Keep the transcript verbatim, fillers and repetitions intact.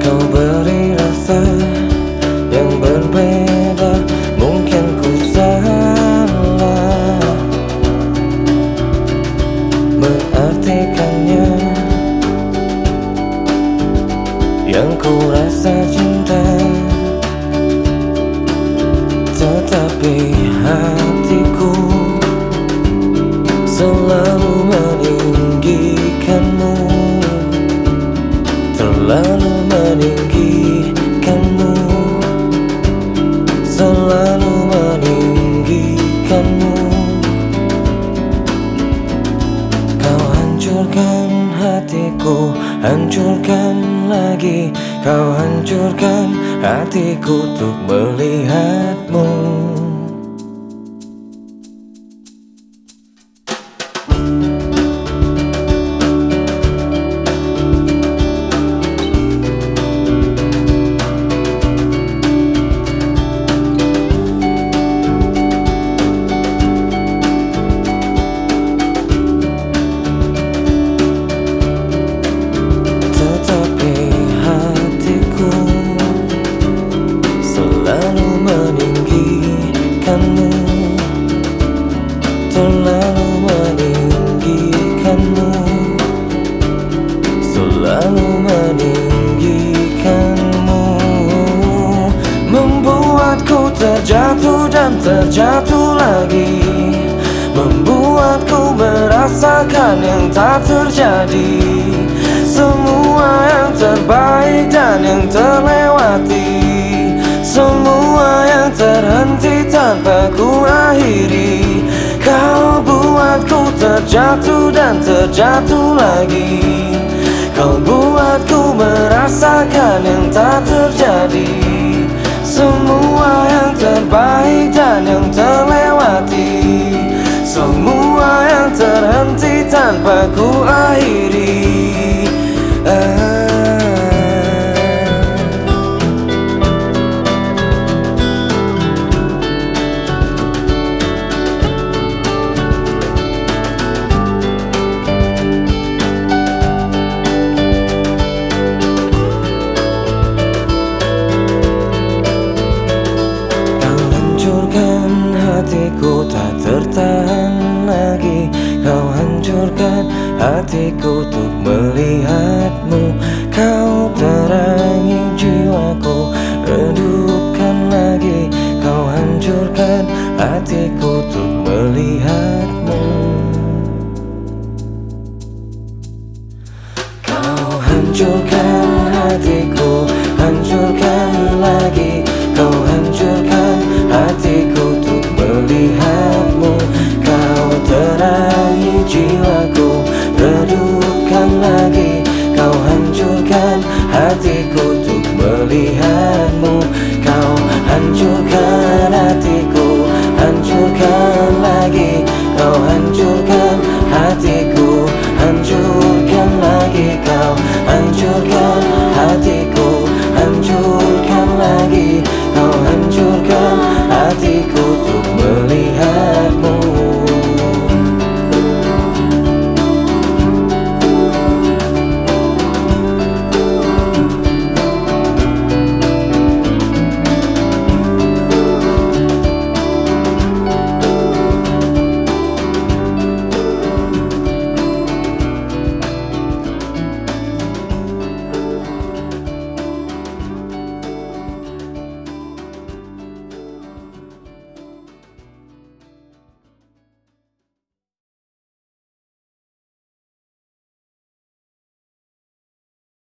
Kau beri rasa yang berbeda. Mungkin ku salah mengartikannya. Yang ku rasa cinta, tetapi hatiku selalu meninggikanmu, terlalu meninggikanmu, selalu meninggikanmu. Kau hancurkan hatiku, hancurkan lagi. Kau hancurkan hatiku untuk melihatmu. Meninggikanmu, terlalu meninggikanmu, selalu meninggikanmu. Membuatku terjatuh dan terjatuh lagi, membuatku merasakan yang tak terjadi. Semua yang terbaik dan yang terlewati, semua yang terhenti tanpa ku akhiri. Kau buatku terjatuh dan terjatuh lagi, kau buatku merasakan yang tak terjadi. Semua yang terbaik dan yang terlewati, semua yang terhenti tanpa ku akhiri. ah. Hatiku tak tertahan lagi, kau hancurkan hatiku untuk melihatmu. Kau terangi jiwaku, redupkan lagi. Kau hancurkan hatiku untuk melihatmu. Kau hancurkan hatiku, hancurkan lagi. Kau hancurkan hatiku untuk melihatmu. Kau terangi jiwaku, redupkan lagi. Kau hancurkan hatiku untuk melihatmu. Kau hancurkan